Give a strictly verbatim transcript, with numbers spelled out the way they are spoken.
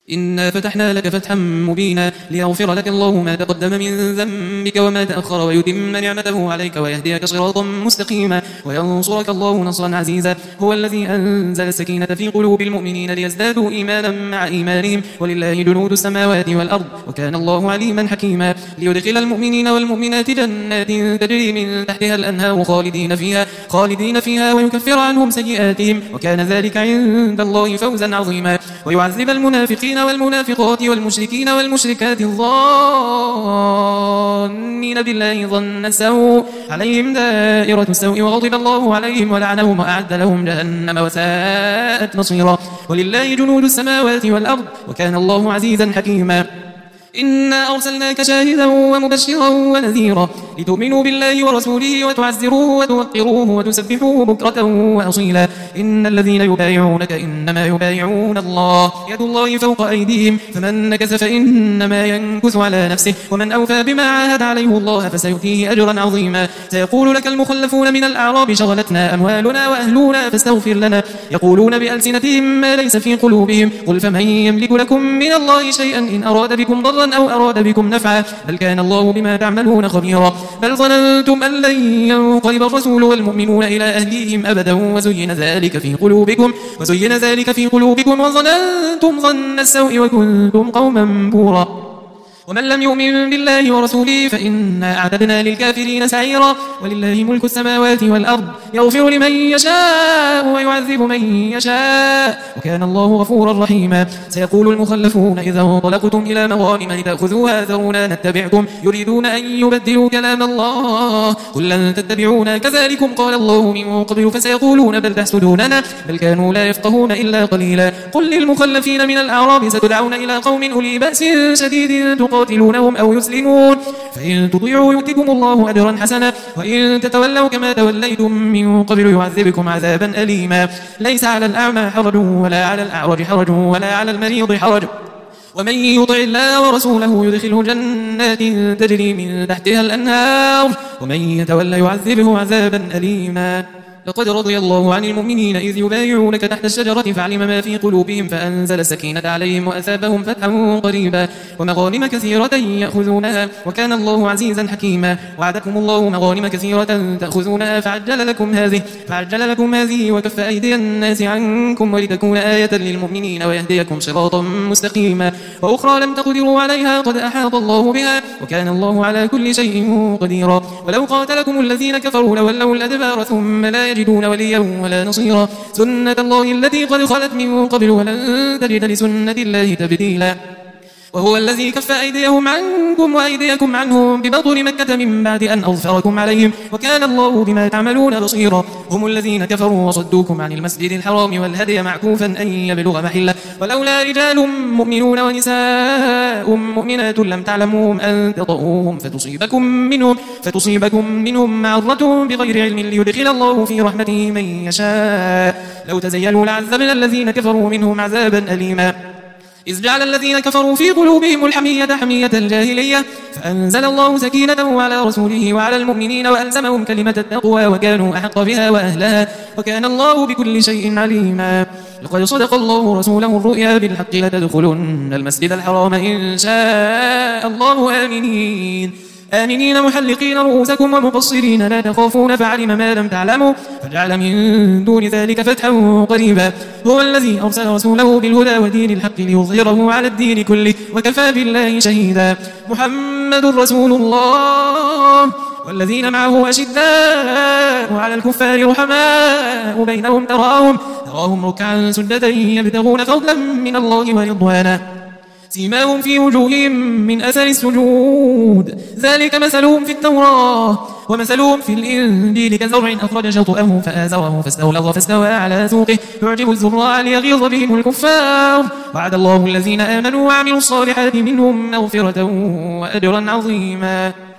إنا فتحنا لك فتحا مبينا ليغفر لك الله ما تقدم من ذنبك وما تأخر ويتم نعمته عليك ويهديك صراطا مستقيما وينصرك الله نصرا عزيزا. هو الذي أنزل السكينة في قلوب المؤمنين ليزدادوا إيمانا مع إيمانهم ولله جنود السماوات والأرض وكان الله عليما حكيما. ليدخل المؤمنين والمؤمنات جنات تجري من تحتها الأنهار خالدين فيها خالدين فيها ويكفر عنهم سيئاتهم وكان ذلك عند الله فوزا عظيما. ويعذب المنافقين والمنافقات والمشركين والمشركات الظانين بالله ظن السوء عليهم دائرة السوء وغضب الله عليهم ولعنهم وأعد لهم جهنم وساءت مصيرا. ولله جنود السماوات والأرض وكان الله عزيزا حكيما. إنا أرسلناك شاهدا ومبشرا ونذيرا لتؤمنوا بالله ورسوله وتعزروه وتوقروه وتسبحوه بكرة وأصيلا. إن الذين يبايعونك إنما يبايعون الله يد الله فوق أيديهم فمن نكث فإنما ينكث على نفسه ومن أوفى بما عاهد عليه الله فسيؤتيه أجرا عظيما. سيقول لك المخلفون من الأعراب شغلتنا أموالنا وأهلنا فاستغفر لنا يقولون بألسنتهم ما ليس في قلوبهم قل فمن يملك لكم من الله شيئا إن أراد بكم ضرا أو أراد بكم نفعا بل كان الله بما تعملون خبيرا. بل ظننتم أن لن ينقلب الرسول والمؤمنون إلى أهليهم أبدا وزين ذلك في قلوبكم وزين ذلك في قلوبكم وظننتم ظن السوء وكنتم قوما بورا. ومن لم يؤمن بالله ورسوله فإنا أعتدنا للكافرين سعيرا. ولله ملك السماوات والأرض يغفر لمن يشاء ويعذب من يشاء وكان الله غفورا رحيما. سيقول المخلفون إذا انطلقتم إلى مغانم لتأخذوها ذرونا نتبعكم يريدون أن يبدلوا كلام الله قل لن تتبعونا كذلكم قال الله من قبل فسيقولون بل تحسدوننا بل كانوا لا يفقهون إلا قليلا. قل للمخلفين من الأعراب ستدعون إلى قوم أولي بأس شديد تقاتلونهم أو يسلمون فإن تطيعوا يؤتكم الله أجرا حسنا وإن تتولوا كما توليتم من قبل يعذبكم عذابا أليما. ليس على الأعمى حرج ولا على الأعرج حرج ولا على المريض حرج ومن يطع الله ورسوله يدخله جنات تجري من تحتها الأنهار ومن يتولى يعذبه عذابا أليما. لقد رضي الله عن المؤمنين إذ يبايعونك تحت الشجرة فعلم ما في قلوبهم فأنزل السكينة عليهم وأثابهم فتحا قريبا ومغانم كثيرة يأخذونها وكان الله عزيزا حكيما. وعدكم الله مغانم كثيرة تأخذونها فعجل لكم هذه فعجل لكم هذه وكف أيدي الناس عنكم ولتكون آية للمؤمنين ويهديكم صراطا مستقيما. وأخرى لم تقدروا عليها قد أحاط الله بها وكان الله على كل شيء قديرا. ولو قاتلكم الذين كفروا لولوا الأدبار ثم لا يجدون وليا ولا نصيرا. سنة الله التي قد خلت من قبل ولن تجد لسنة الله تبديلا. وهو الذي كف أيديهم عنكم وأيديكم عنهم ببطن مكة من بعد أن أظفركم عليهم وكان الله بما تعملون بصيرا. هم الذين كفروا وصدوكم عن المسجد الحرام والهدي معكوفا أن يبلغ محله ولولا رجال مؤمنون ونساء مؤمنات لم تعلموهم أن تطؤوهم فتصيبكم منهم, فتصيبكم منهم معرة بغير علم ليدخل الله في رحمته من يشاء. لو تزيلوا لعذبنا الذين كفروا منهم عذابا أليما. إذ جعل الذين كفروا في قلوبهم الحمية حمية الجاهلية فأنزل الله سكينته على رسوله وعلى المؤمنين وألزمهم كلمة التقوى وكانوا أحق بها وأهلها وكان الله بكل شيء عليما. لقد صدق الله رسوله الرؤيا بالحق لتدخلن المسجد الحرام إن شاء الله آمنين آمنين محلقين رؤوسكم ومقصرين لا تخافون فعلم ما لم تعلموا فجعل من دون ذلك فتحا قريبا. هو الذي أرسل رسوله بالهدى ودين الحق ليظهره على الدين كله وكفى بالله شهيدا. محمد رسول الله والذين معه أشداء على الكفار رحماء بينهم تراهم, تراهم ركعا سجدا يبتغون فضلا من الله ورضوانا سيماهم في وجوههم من أثر السجود ذلك مثلهم في التوراة ومثلهم في الإنجيل كزرع أخرج شطأه فآزره فاستغلظ فاستوى على سوقه يعجب الزراع ليغيظ بهم الكفار. وعد الله الذين آمنوا وعملوا الصالحات منهم مغفرة وأجرا عظيما.